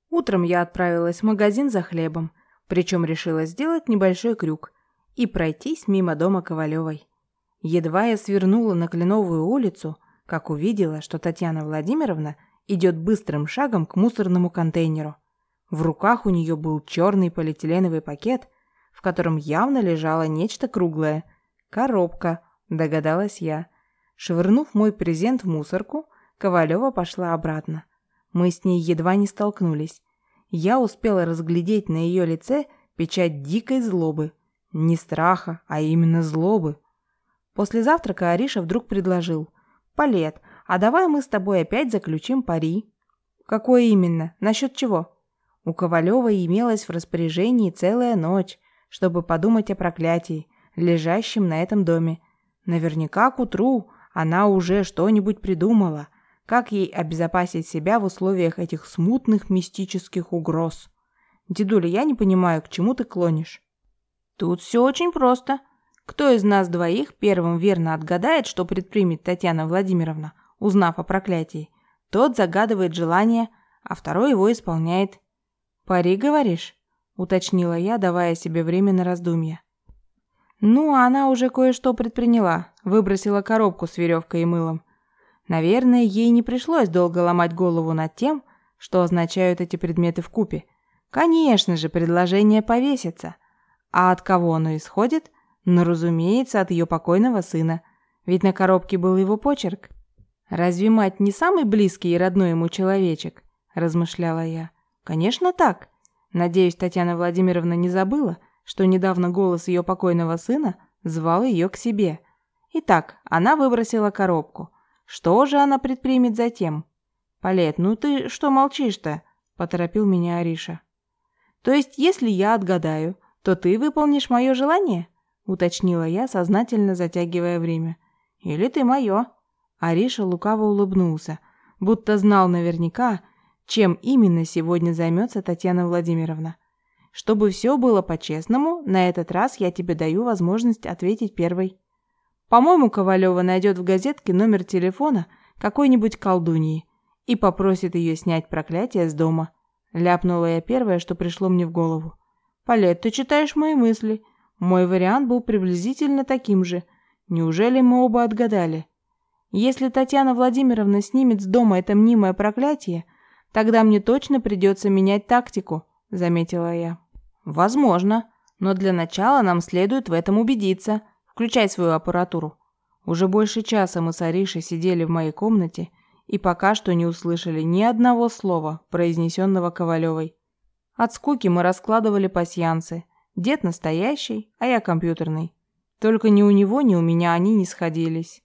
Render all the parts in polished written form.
Утром я отправилась в магазин за хлебом, причем решила сделать небольшой крюк и пройтись мимо дома Ковалевой. Едва я свернула на Кленовую улицу, как увидела, что Татьяна Владимировна идет быстрым шагом к мусорному контейнеру. В руках у нее был черный полиэтиленовый пакет, в котором явно лежало нечто круглое. Коробка, догадалась я. Швырнув мой презент в мусорку, Ковалева пошла обратно. Мы с ней едва не столкнулись. Я успела разглядеть на ее лице печать дикой злобы. Не страха, а именно злобы. После завтрака Ариша вдруг предложил: «Палет, а давай мы с тобой опять заключим пари». «Какое именно? Насчет чего?» У Ковалевой имелась в распоряжении целая ночь, чтобы подумать о проклятии, лежащем на этом доме. Наверняка к утру она уже что-нибудь придумала, как ей обезопасить себя в условиях этих смутных мистических угроз. «Дедуля, я не понимаю, к чему ты клонишь?» «Тут все очень просто. Кто из нас двоих первым верно отгадает, что предпримет Татьяна Владимировна, узнав о проклятии, тот загадывает желание, а второй его исполняет». «Пари, говоришь?» — уточнила я, давая себе время на раздумье. Ну, она уже кое-что предприняла, выбросила коробку с веревкой и мылом. Наверное, ей не пришлось долго ломать голову над тем, что означают эти предметы вкупе. Конечно же, предложение повесится. А от кого оно исходит? Ну, разумеется, от ее покойного сына. Ведь на коробке был его почерк. «Разве мать не самый близкий и родной ему человечек?» – размышляла я. «Конечно так. Надеюсь, Татьяна Владимировна не забыла, что недавно голос ее покойного сына звал ее к себе. Итак, она выбросила коробку. Что же она предпримет затем?» «Палет, ну ты что молчишь-то?» – поторопил меня Ариша. «То есть, если я отгадаю, то ты выполнишь мое желание?» – уточнила я, сознательно затягивая время. «Или ты мое?» Ариша лукаво улыбнулся, будто знал наверняка, чем именно сегодня займется Татьяна Владимировна. «Чтобы все было по-честному, на этот раз я тебе даю возможность ответить первой. По-моему, Ковалева найдет в газетке номер телефона какой-нибудь колдуньи и попросит ее снять проклятие с дома». Ляпнула я первое, что пришло мне в голову. «Палет, ты читаешь мои мысли. Мой вариант был приблизительно таким же. Неужели мы оба отгадали? Если Татьяна Владимировна снимет с дома это мнимое проклятие, тогда мне точно придется менять тактику», — заметила я. «Возможно, но для начала нам следует в этом убедиться. Включай свою аппаратуру». Уже больше часа мы с Аришей сидели в моей комнате и пока что не услышали ни одного слова, произнесенного Ковалевой. От скуки мы раскладывали пасьянсы. Дед настоящий, а я компьютерный. Только ни у него, ни у меня они не сходились.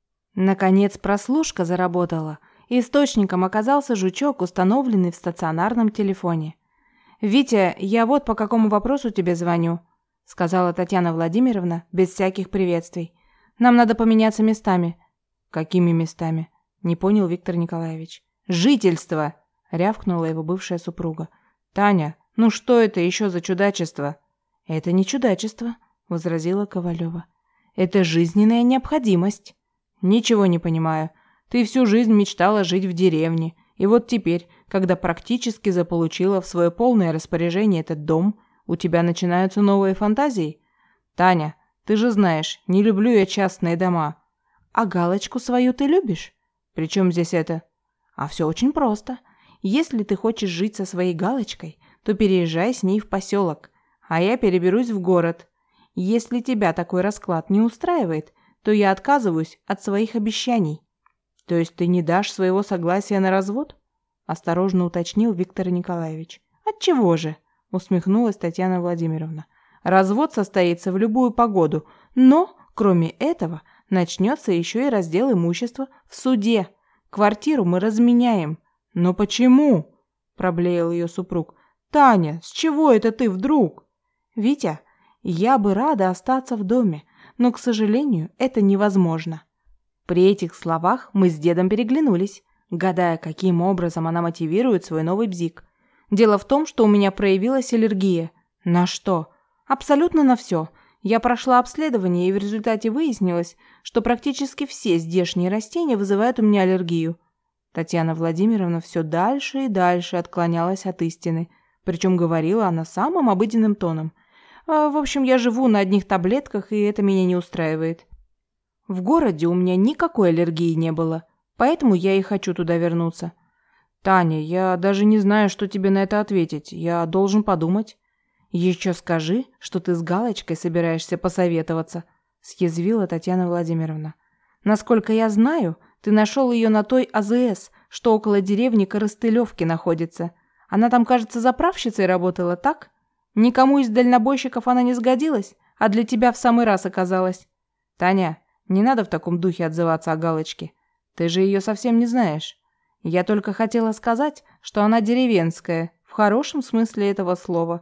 Наконец прослушка заработала. Источником оказался жучок, установленный в стационарном телефоне. «Витя, я вот по какому вопросу тебе звоню», — сказала Татьяна Владимировна без всяких приветствий. «Нам надо поменяться местами». «Какими местами?» — не понял Виктор Николаевич. «Жительство!» — рявкнула его бывшая супруга. «Таня, ну что это еще за чудачество?» «Это не чудачество», — возразила Ковалева. «Это жизненная необходимость». «Ничего не понимаю. Ты всю жизнь мечтала жить в деревне, и вот теперь, когда практически заполучила в свое полное распоряжение этот дом, у тебя начинаются новые фантазии? Таня, ты же знаешь, не люблю я частные дома». «А галочку свою ты любишь? При чем здесь это?» «А все очень просто. Если ты хочешь жить со своей галочкой, то переезжай с ней в поселок, а я переберусь в город. Если тебя такой расклад не устраивает, то я отказываюсь от своих обещаний». «То есть ты не дашь своего согласия на развод?» – осторожно уточнил Виктор Николаевич. «Отчего же?» – усмехнулась Татьяна Владимировна. «Развод состоится в любую погоду, но, кроме этого, начнется еще и раздел имущества в суде. Квартиру мы разменяем». «Но почему?» – проблеял ее супруг. «Таня, с чего это ты вдруг?» «Витя, я бы рада остаться в доме, но, к сожалению, это невозможно». При этих словах мы с дедом переглянулись, гадая, каким образом она мотивирует свой новый бзик. Дело в том, что у меня проявилась аллергия. На что? Абсолютно на все. Я прошла обследование, и в результате выяснилось, что практически все здешние растения вызывают у меня аллергию. Татьяна Владимировна все дальше и дальше отклонялась от истины, причем говорила она самым обыденным тоном. В общем, я живу на одних таблетках, и это меня не устраивает. В городе у меня никакой аллергии не было, поэтому я и хочу туда вернуться. Таня, я даже не знаю, что тебе на это ответить. Я должен подумать. Еще скажи, что ты с Галочкой собираешься посоветоваться, съязвила Татьяна Владимировна. Насколько я знаю, ты нашел ее на той АЗС, что около деревни Коростылевки находится. Она там, кажется, заправщицей работала, так? Никому из дальнобойщиков она не сгодилась, а для тебя в самый раз оказалась. Таня, не надо в таком духе отзываться о Галочке. Ты же ее совсем не знаешь. Я только хотела сказать, что она деревенская, в хорошем смысле этого слова.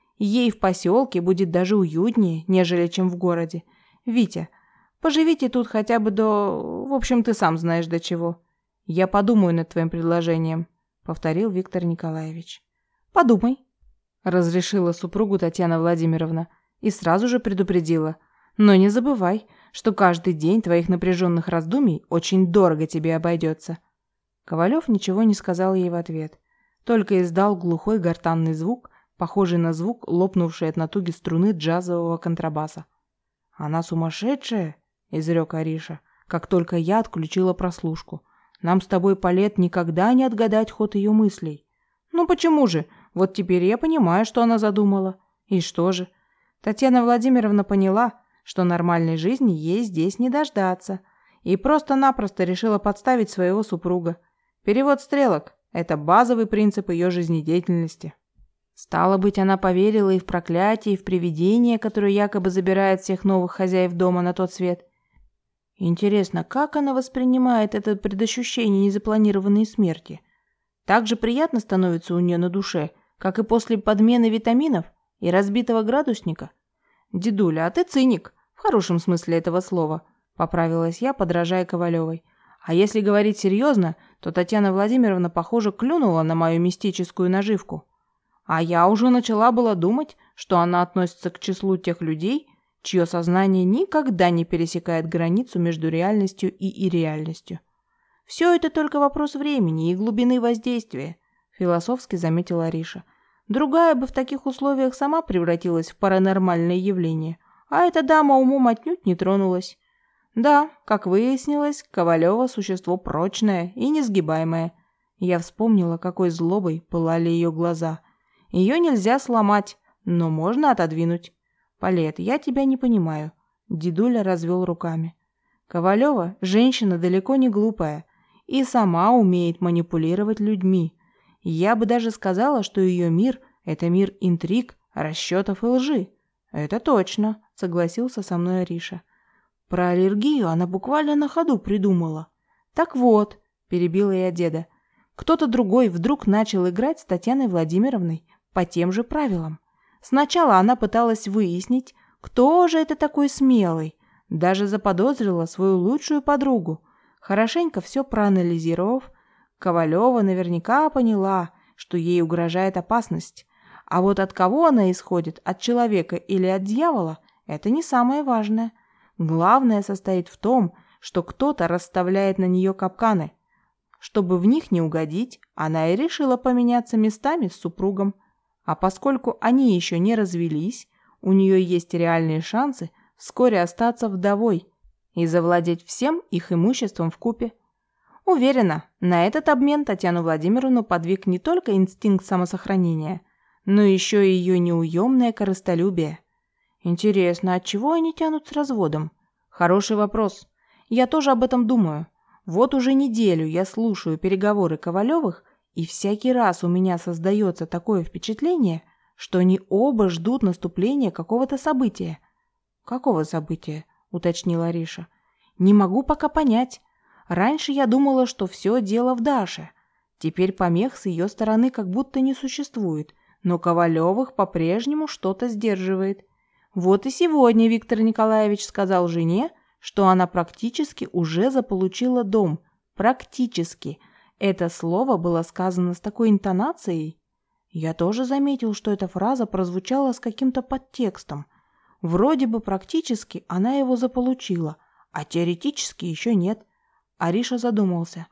Ей в поселке будет даже уютнее, нежели чем в городе. Витя, поживите тут хотя бы до... В общем, ты сам знаешь до чего. Я подумаю над твоим предложением, повторил Виктор Николаевич. Подумай, разрешила супругу Татьяна Владимировна и сразу же предупредила. Но не забывай, что каждый день твоих напряженных раздумий очень дорого тебе обойдется. Ковалев ничего не сказал ей в ответ, только издал глухой гортанный звук, похожий на звук лопнувшей от натуги струны джазового контрабаса. «Она сумасшедшая?» – изрек Ариша, как только я отключила прослушку. «Нам с тобой, Палет, никогда не отгадать ход ее мыслей». «Ну почему же? Вот теперь я понимаю, что она задумала». «И что же?» Татьяна Владимировна поняла, что нормальной жизни ей здесь не дождаться, и просто-напросто решила подставить своего супруга. Перевод стрелок – это базовый принцип ее жизнедеятельности. Стало быть, она поверила и в проклятие, и в привидение, которое якобы забирает всех новых хозяев дома на тот свет. Интересно, как она воспринимает это предощущение незапланированной смерти? Так же приятно становится у нее на душе, как и после подмены витаминов и разбитого градусника? «Дедуля, а ты циник, в хорошем смысле этого слова», – поправилась я, подражая Ковалевой. А если говорить серьезно, то Татьяна Владимировна, похоже, клюнула на мою мистическую наживку. А я уже начала было думать, что она относится к числу тех людей, чье сознание никогда не пересекает границу между реальностью и ирреальностью. «Все это только вопрос времени и глубины воздействия», – философски заметила Ариша. «Другая бы в таких условиях сама превратилась в паранормальное явление, а эта дама умом отнюдь не тронулась». Да, как выяснилось, Ковалева существо прочное и несгибаемое. Я вспомнила, какой злобой пылали ее глаза. Ее нельзя сломать, но можно отодвинуть. Палет, я тебя не понимаю. Дедуля развел руками. Ковалева женщина далеко не глупая и сама умеет манипулировать людьми. Я бы даже сказала, что ее мир – это мир интриг, расчетов и лжи. Это точно, согласился со мной Ариша. Про аллергию она буквально на ходу придумала. Так вот, перебила я деда, кто-то другой вдруг начал играть с Татьяной Владимировной по тем же правилам. Сначала она пыталась выяснить, кто же это такой смелый, даже заподозрила свою лучшую подругу. Хорошенько все проанализировав, Ковалева наверняка поняла, что ей угрожает опасность. А вот от кого она исходит, от человека или от дьявола, это не самое важное. Главное состоит в том, что кто-то расставляет на нее капканы. Чтобы в них не угодить, она и решила поменяться местами с супругом. А поскольку они еще не развелись, у нее есть реальные шансы вскоре остаться вдовой и завладеть всем их имуществом вкупе. Уверена, на этот обмен Татьяну Владимировну подвиг не только инстинкт самосохранения, но еще и ее неуемное корыстолюбие. Интересно, от чего они тянут с разводом? Хороший вопрос. Я тоже об этом думаю. Вот уже неделю я слушаю переговоры Ковалевых, и всякий раз у меня создается такое впечатление, что они оба ждут наступления какого-то события. «Какого события?» – уточнила Ариша. «Не могу пока понять. Раньше я думала, что все дело в Даше. Теперь помех с ее стороны как будто не существует, но Ковалевых по-прежнему что-то сдерживает. Вот и сегодня Виктор Николаевич сказал жене, что она практически уже заполучила дом. Практически. Это слово было сказано с такой интонацией. Я тоже заметил, что эта фраза прозвучала с каким-то подтекстом. Вроде бы практически она его заполучила, а теоретически еще нет. Ариша задумался.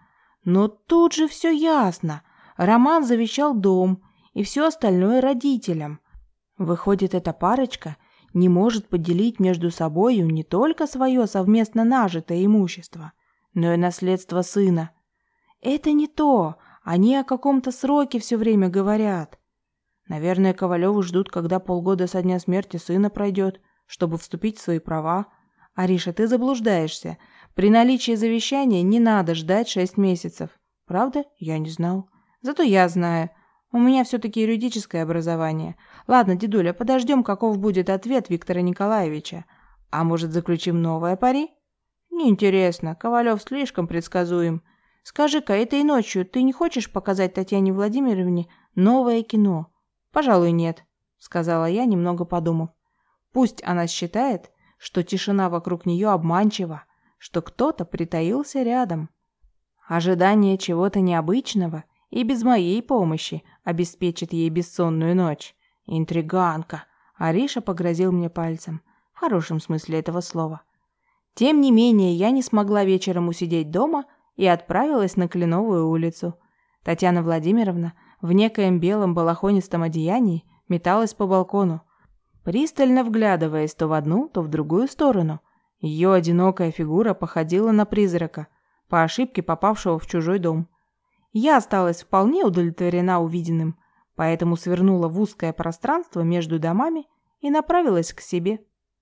Но тут же все ясно. Роман завещал дом и все остальное родителям. Выходит, эта парочка не может поделить между собою не только свое совместно нажитое имущество, но и наследство сына. Это не то, они о каком-то сроке все время говорят. Наверное, Ковалевы ждут, когда полгода со дня смерти сына пройдет, чтобы вступить в свои права. Ариша, ты заблуждаешься. При наличии завещания не надо ждать 6 месяцев. Правда? Я не знал. Зато я знаю. У меня все-таки юридическое образование. Ладно, дедуля, подождем, каков будет ответ Виктора Николаевича. А может, заключим новое пари? Неинтересно, Ковалев слишком предсказуем. Скажи-ка, этой ночью ты не хочешь показать Татьяне Владимировне новое кино? Пожалуй, нет, сказала я, немного подумав. Пусть она считает, что тишина вокруг нее обманчива, что кто-то притаился рядом. Ожидание чего-то необычного и без моей помощи обеспечит ей бессонную ночь. Интриганка. Ариша погрозил мне пальцем. В хорошем смысле этого слова. Тем не менее, я не смогла вечером усидеть дома и отправилась на Кленовую улицу. Татьяна Владимировна в некоем белом балахонистом одеянии металась по балкону, пристально вглядываясь то в одну, то в другую сторону. Ее одинокая фигура походила на призрака, по ошибке попавшего в чужой дом. Я осталась вполне удовлетворена увиденным, поэтому свернула в узкое пространство между домами и направилась к себе.